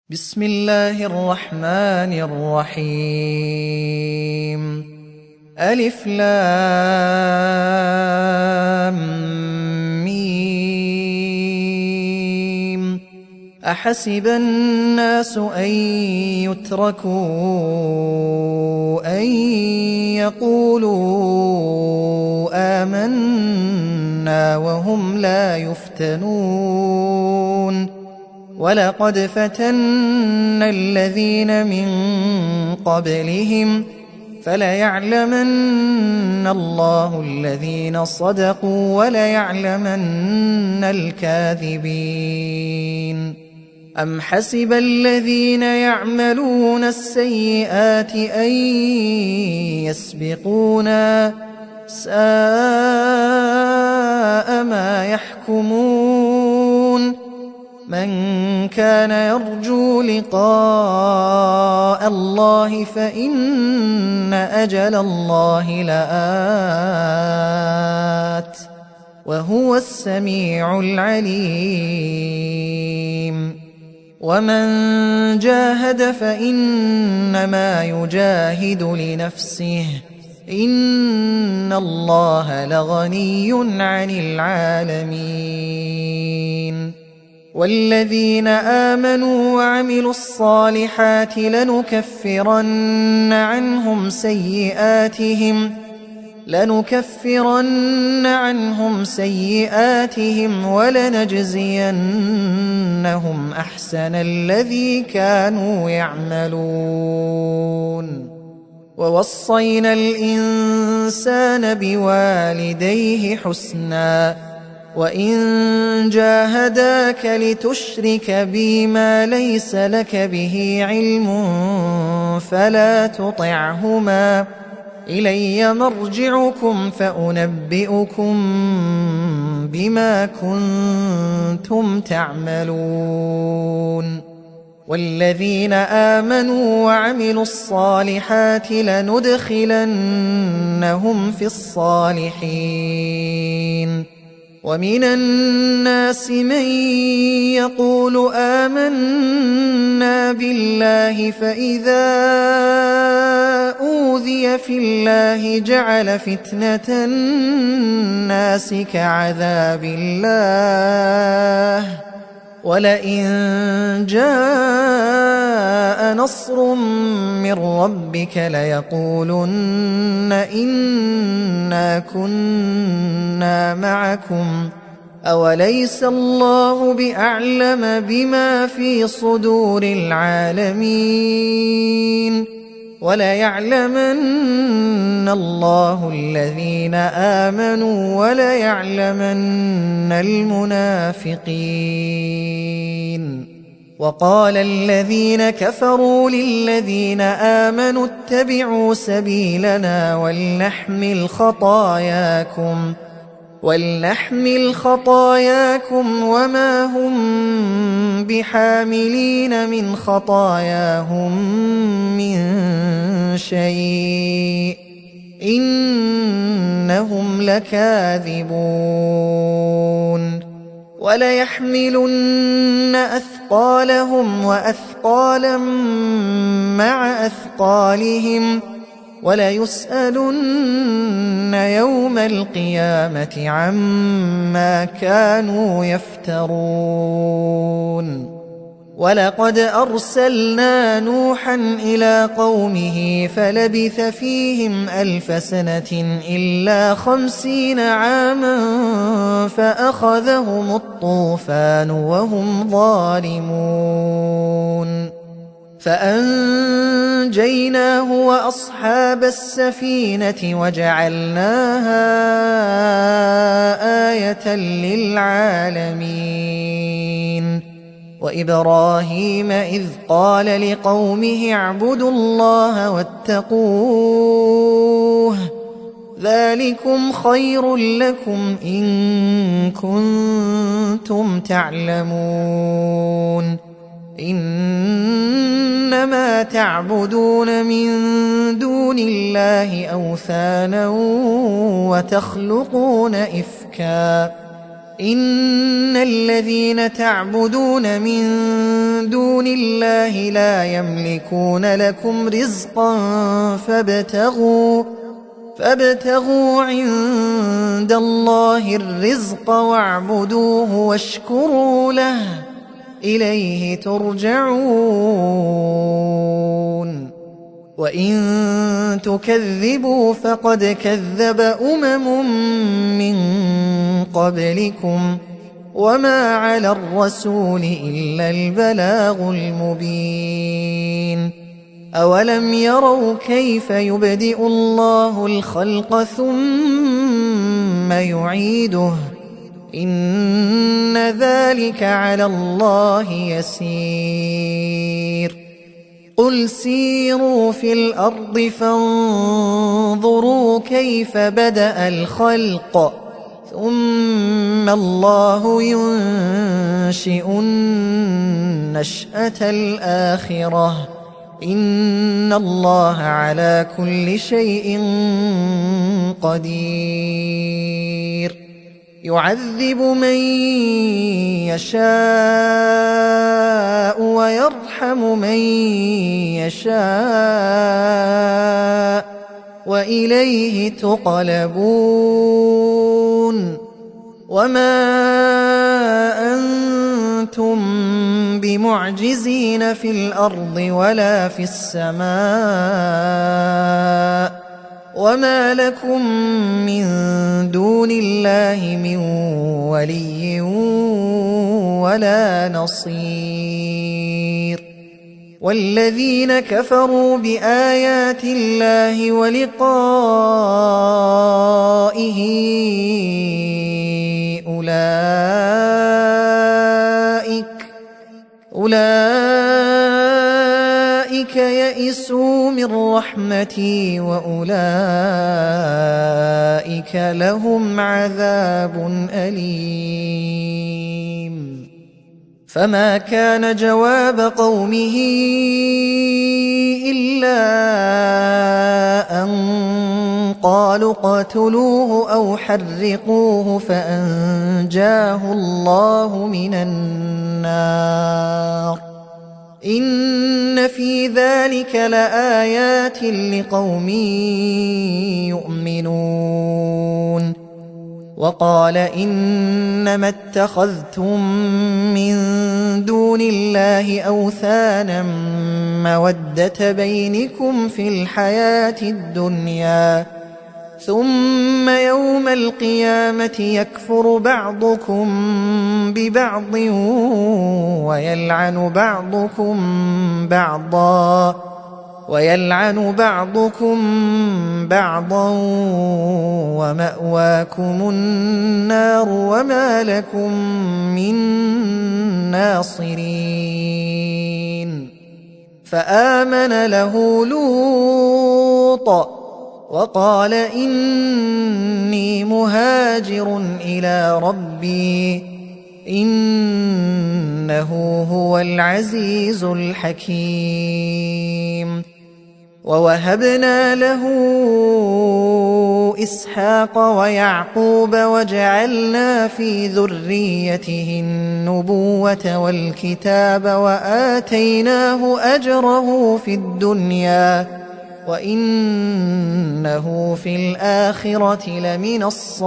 بسم الله الرحمن الرحيم. ألف لام ميم. أحسب الناس أن يتركوا أن يقولوا آمنا وهم لا يفتنون. ولقد فتنا الذين من قبلهم فليعلمن الله الذين صدقوا وليعلمن الكاذبين. أم حسب الذين يعملون السيئات أن يسبقونا ساء ما يحكمون. من كان يرجو لقاء الله فإن أجل الله لآت وهو السميع العليم. ومن جاهد فإنما يجاهد لنفسه إن الله لغني عن العالمين. والذين آمنوا وعملوا الصالحات لنكفرن عنهم سيئاتهم ولنجزينهم أحسن الذي كانوا يعملون. ووصينا الإنسان بوالديه حسنا وإن جاهداك لتشرك بي ما ليس لك به علم فلا تطعهما إلي مرجعكم فأنبئكم بما كنتم تعملون. والذين آمنوا وعملوا الصالحات لندخلنهم في الصالحين. ومن الناس من يقول آمنا بالله فإذا أوذي في الله جعل فتنة الناس كعذاب الله ولئن جاء نصر من ربك ليقولن إنا كنا معكم أوليس الله بأعلم بما في صدور العالمين. وليعلمن الله الذين آمنوا وليعلمن المنافقين. وقال الذين كفروا للذين آمنوا اتبعوا سبيلنا ولنحمل خطاياكم وما هم بحاملين من خطاياهم من شيء إنهم لكاذبون. وليحملن أثقالهم وأثقالا مع أثقالهم وليسألن يوم القيامة عما كانوا يفترون. ولقد أرسلنا نوحا إلى قومه فلبث فيهم 1000 سنة إلا 50 عاما فأخذهم الطوفان وهم ظالمون. فأنجيناه وأصحاب السفينة وجعلناها آية للعالمين. وإبراهيم إذ قال لقومه اعبدوا الله واتقوه ذلكم خير لكم إن كنتم تعلمون. إنما تعبدون من دون الله أوثانا وتخلقون إفكا إن الذين تعبدون من دون الله لا يملكون لكم رزقا فابتغوا عند الله الرزق واعبدوه واشكروا له إليه ترجعون وإن تكذبوا فقد كذب من قبلكم وما على الرسول إلا البلاغ المبين أولم يروا كيف يبدئ الله الخلق ثم يعيده إن ذلك على الله يسير قل سيروا في الأرض فانظروا كيف بدأ الخلق ثم الله ينشئ النشأة الآخرة إن الله على كل شيء قدير يعذب من يشاء ويرحم من يشاء وإليه تقلبون وما أنتم بمعجزين في الأرض ولا في السماء وما لكم من دون الله من ولي ولا نصير والذين كفروا بآيات الله ولقائه أولئك يئسوا من رحمتي وأولئك لهم عذاب أليم فما كان جواب قومه إلا أن قالوا اقتلوه أو حرقوه فأنجاه الله من النار إن في ذلك لآيات لقوم يؤمنون وقال إنما اتخذتم من دون الله أوثانا مودة بينكم في الحياة الدنيا ثم يوم القيامة يكفر بعضكم ببعض ويلعن بعضكم بعضا ومأواكم النار وما لكم من ناصرين فآمن له لوط وقال إني مهاجر إلى ربي إنه هو العزيز الحكيم ووهبنا له إسحاق ويعقوب وجعلنا في ذريته النبوة والكتاب وآتيناه أجره في الدنيا وإنه في الآخرة لمن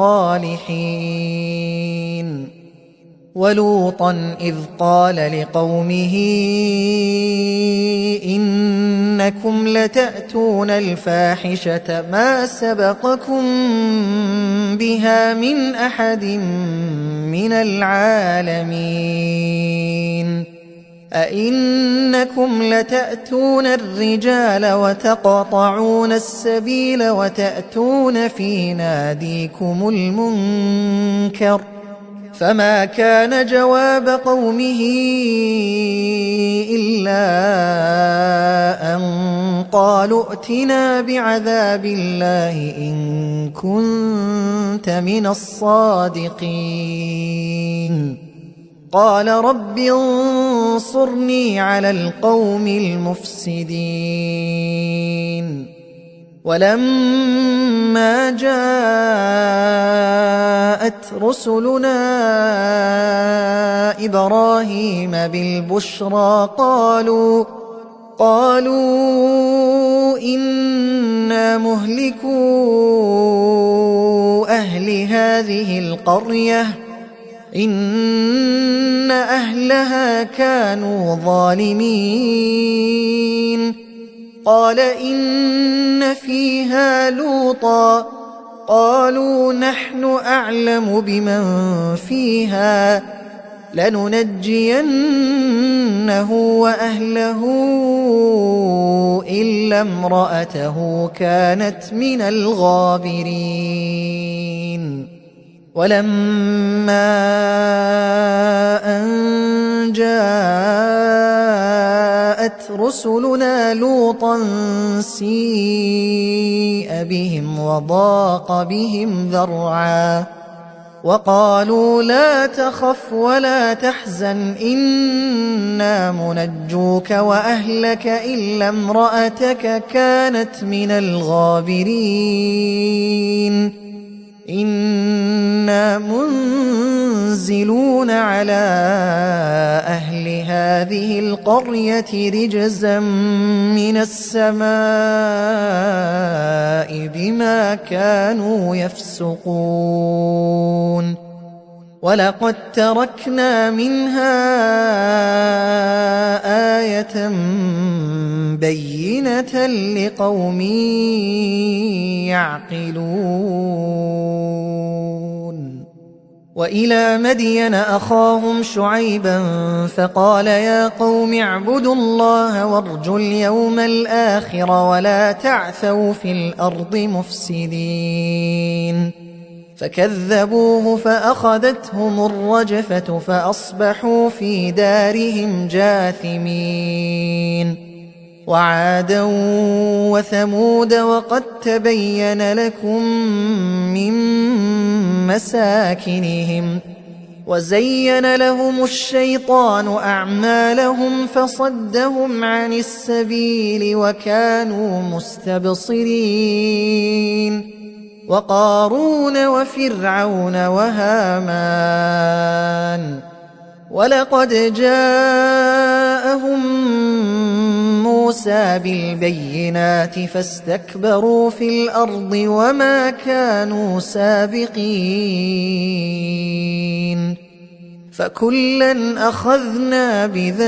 الصالحين ولوطا إذ قال لقومه إنكم لتأتون الفاحشة ما سبقكم بها من أحد من العالمين أئنكم لتأتون الرجال وتقطعون السبيل وتأتون في ناديكم المنكر فما كان جواب قومه إلا أن قالوا ائتنا بعذاب الله إن كنت من الصادقين قال رب انصرني على القوم المفسدين ولما جاءت رسلنا إبراهيم بالبشرى قالوا إنا مهلكو أهل هذه القرية إن أهلها كانوا ظالمين. قال إن فيها لوطا قالوا نحن أعلم بمن فيها لننجينه وأهله إلا امرأته كانت من الغابرين. ولما أن جاءت رسلنا لوطا سيء بهم وضاق بهم ذرعا وقالوا لا تخف ولا تحزن إنا منجوك وأهلك إلا امرأتك كانت من الغابرين. إنا منزلون على أهل هذه القرية رجزا من السماء بما كانوا يفسقون. ولقد تركنا منها آية بينة لقوم يعقلون. وإلى مدين أخاهم شعيبا فقال يا قوم اعبدوا الله وارجوا اليوم الآخر ولا تعثوا في الأرض مفسدين. فكذبوه فأخذتهم الرجفة فأصبحوا في دارهم جاثمين. وعادا وثمود وقد تبين لكم من مساكنهم وزين لهم الشيطان أعمالهم فصدهم عن السبيل وكانوا مستبصرين. وقارون وفرعون وهامان ولقد جاءهم موسى بالبينات فاستكبروا في الأرض وما كانوا سابقين. فكلا أخذنا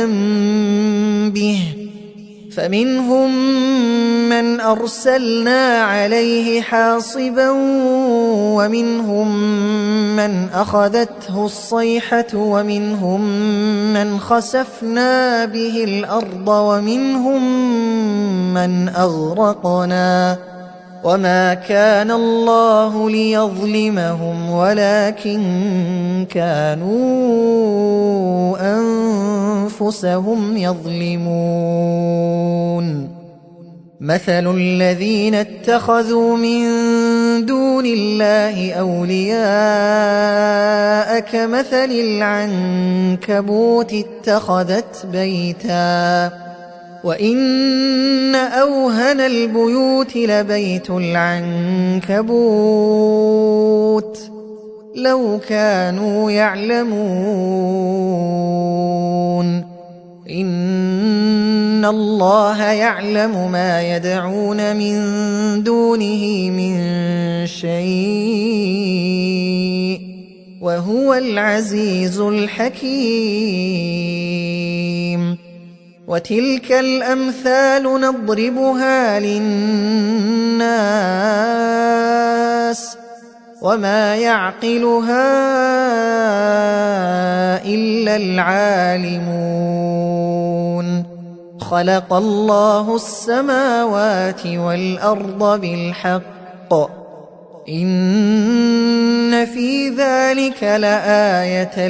بذنبه فمنهم من أرسلنا عليه حاصبا ومنهم من أخذته الصيحة ومنهم من خسفنا به الأرض ومنهم من أغرقنا وما كان الله ليظلمهم ولكن كانوا أنفسهم يظلمون. مثل الذين اتخذوا من دون الله أولياء كمثل العنكبوت اتخذت بيتا وإن أوهن البيوت لبيت العنكبوت لو كانوا يعلمون. إن الله يعلم ما يدعون من دونه من شيء وهو العزيز الحكيم. وتلك الأمثال نضربها للناس وما يعقلها إلا العالمون. خلق الله السماوات والأرض بالحق إن في ذلك لآية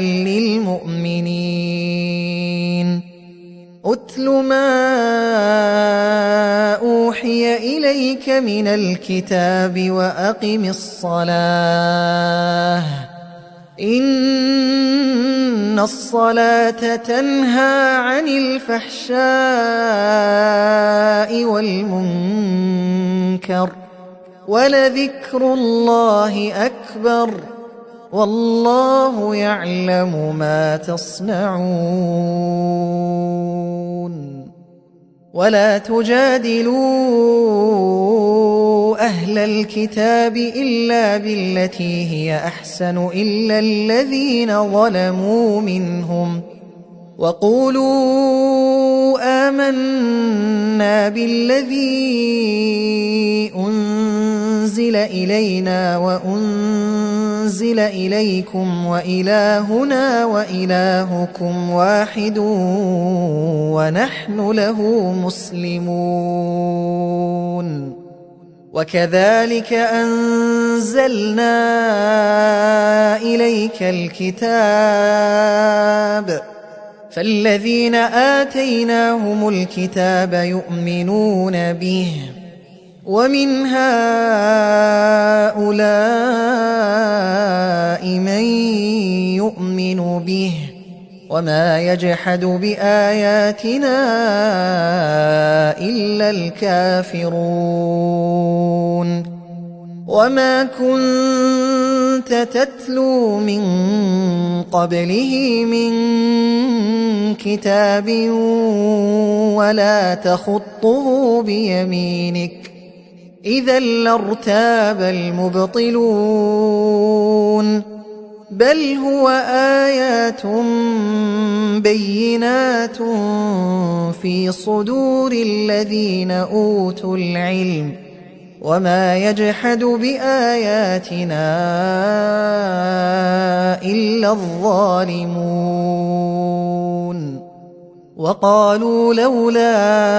للمؤمنين. أتل ما أوحي إليك من الكتاب وأقم الصلاة إن الصلاة تنهى عن الفحشاء والمنكر ولذكر الله أكبر والله يعلم ما تصنعون ولا تجادلوا أهل الكتاب إلا بالتي هي أحسن إلا الذين ظلموا منهم وقولوا آمنا بالذي أنزل إلينا وأنزل إليكم وإلهنا وإلهكم واحد ونحن له مسلمون وكذلك أنزلنا إليك الكتاب فالذين آتيناهم الكتاب يؤمنون به ومن هؤلاء من يؤمن به وما يجحد بآياتنا إلا الكافرون وما كنت تتلو من قبله من كتاب ولا تخطه بيمينك إذا لارتاب المبطلون بل هو آيات بينات في صدور الذين أوتوا العلم وما يجحد بآياتنا إلا الظالمون وقالوا لولا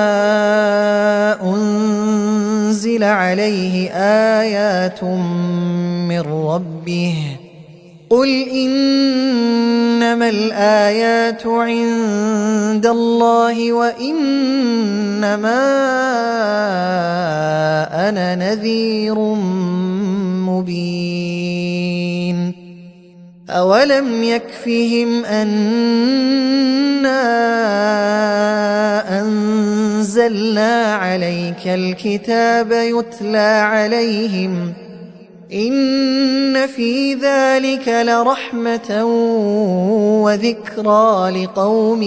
أنزل عليه آيات من ربه قل إنما الآيات عند الله وإنما أنا نذير مبين أولم يكفهم أنا أنزلنا عليك الكتاب يتلى عليهم إن في ذلك لرحمة وذكرى لقوم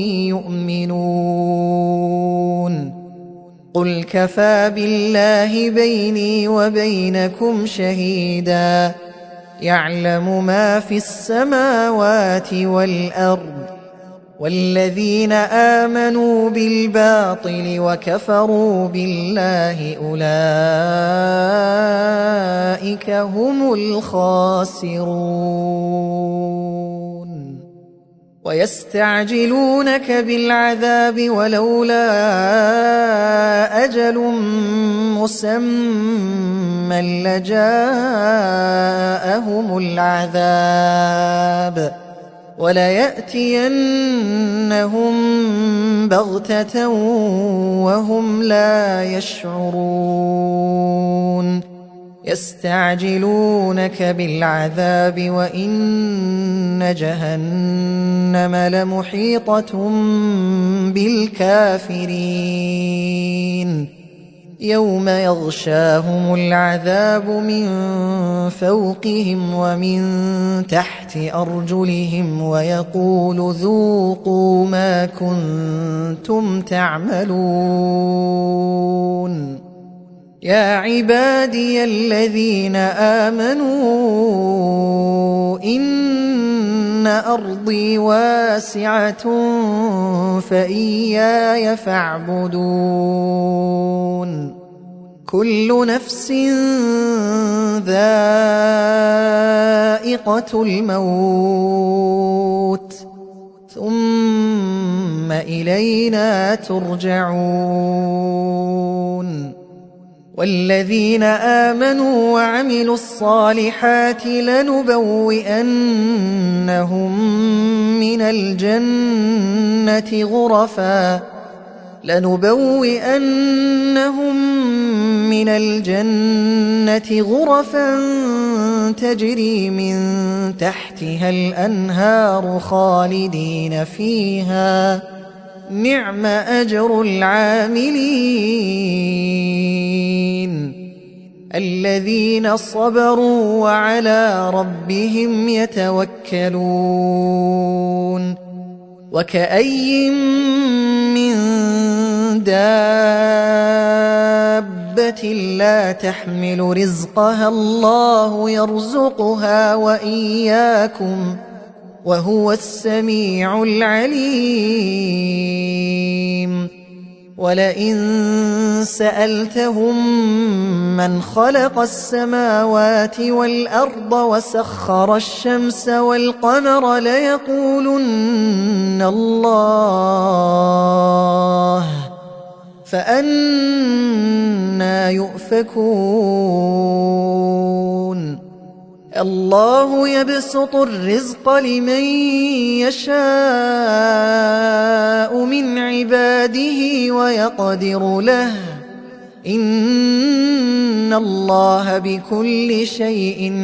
يؤمنون قل كفى بالله بيني وبينكم شهيدا يعلم ما في السماوات والأرض والذين آمنوا بالباطل وكفروا بالله أولئك هم الخاسرون ويستعجلونك بالعذاب ولولا أجل مسمى لجاءهم العذاب وليأتينهم بغتة وهم لا يشعرون يستعجلونك بالعذاب وإن جهنم لمحيطة بالكافرين يوم يغشاهم العذاب من فوقهم ومن تحت أرجلهم ويقول ذوقوا ما كنتم تعملون يا عبادي الذين آمنوا إن أرضي واسعة فإياي فاعبدون كل نفس ذائقة الموت ثم إلينا ترجعون والذين آمنوا وعملوا الصالحات لنبوئنهم من الجنة غرفا لنبوئنهم من الجنة غرفا تجري من تحتها الأنهار خالدين فيها نعم أجر العاملين الذين صبروا وعلى ربهم يتوكلون وكأي من دابة لا تحمل رزقها الله يرزقها وإياكم وهو السميع العليم ولئن سألتهم من خلق السماوات والأرض وسخر الشمس والقمر ليقولن الله فأنى يؤفكون الله يبسط الرزق لمن يشاء من عباده ويقدر له إن الله بكل شيء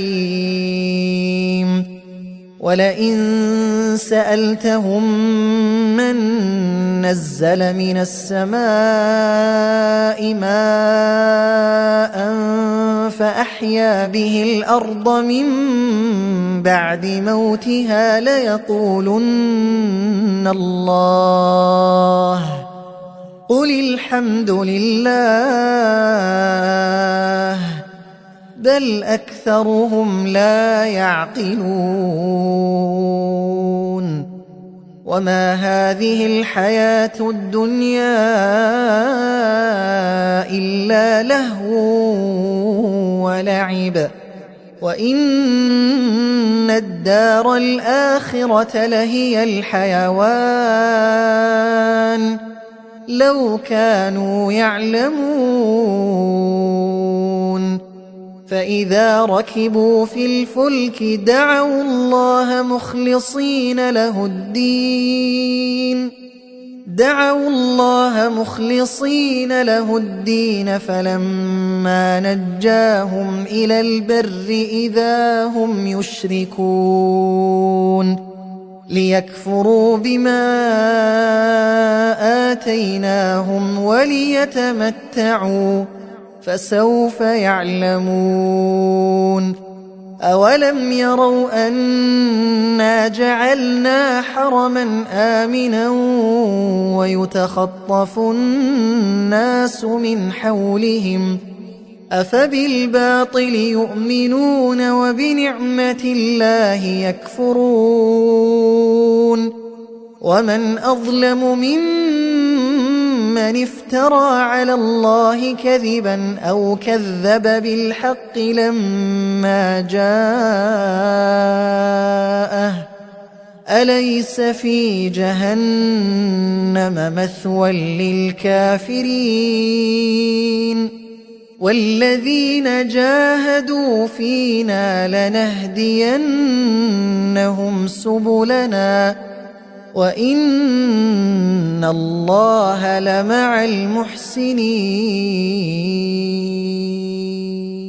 عليم ولئن سألتهم من نزل من السماء ماء فأحيا به الأرض من بعد موتها ليقولن الله قل الحمد لله بل أكثرهم لا يعقلون وما هذه الحياة الدنيا إلا لهو ولعب وإن الدار الآخرة لهي الحيوان لو كانوا يعلمون فإذا ركبوا في الفلك دعوا الله مخلصين له الدين فلما نجاهم إلى البر إذا هم يشركون ليكفروا بما آتيناهم وليتمتعوا فسوف يعلمون أولم يروا أنا جعلنا حرما آمنا ويتخطف الناس من حولهم أفبالباطل يؤمنون وبنعمة الله يكفرون ومن أظلم ممن افترى على الله كذبا أو كذب بالحق لما جاءه أليس في جهنم مثوى للكافرين والذين جاهدوا فينا لنهدينهم سبلنا وإن الله لمع المحسنين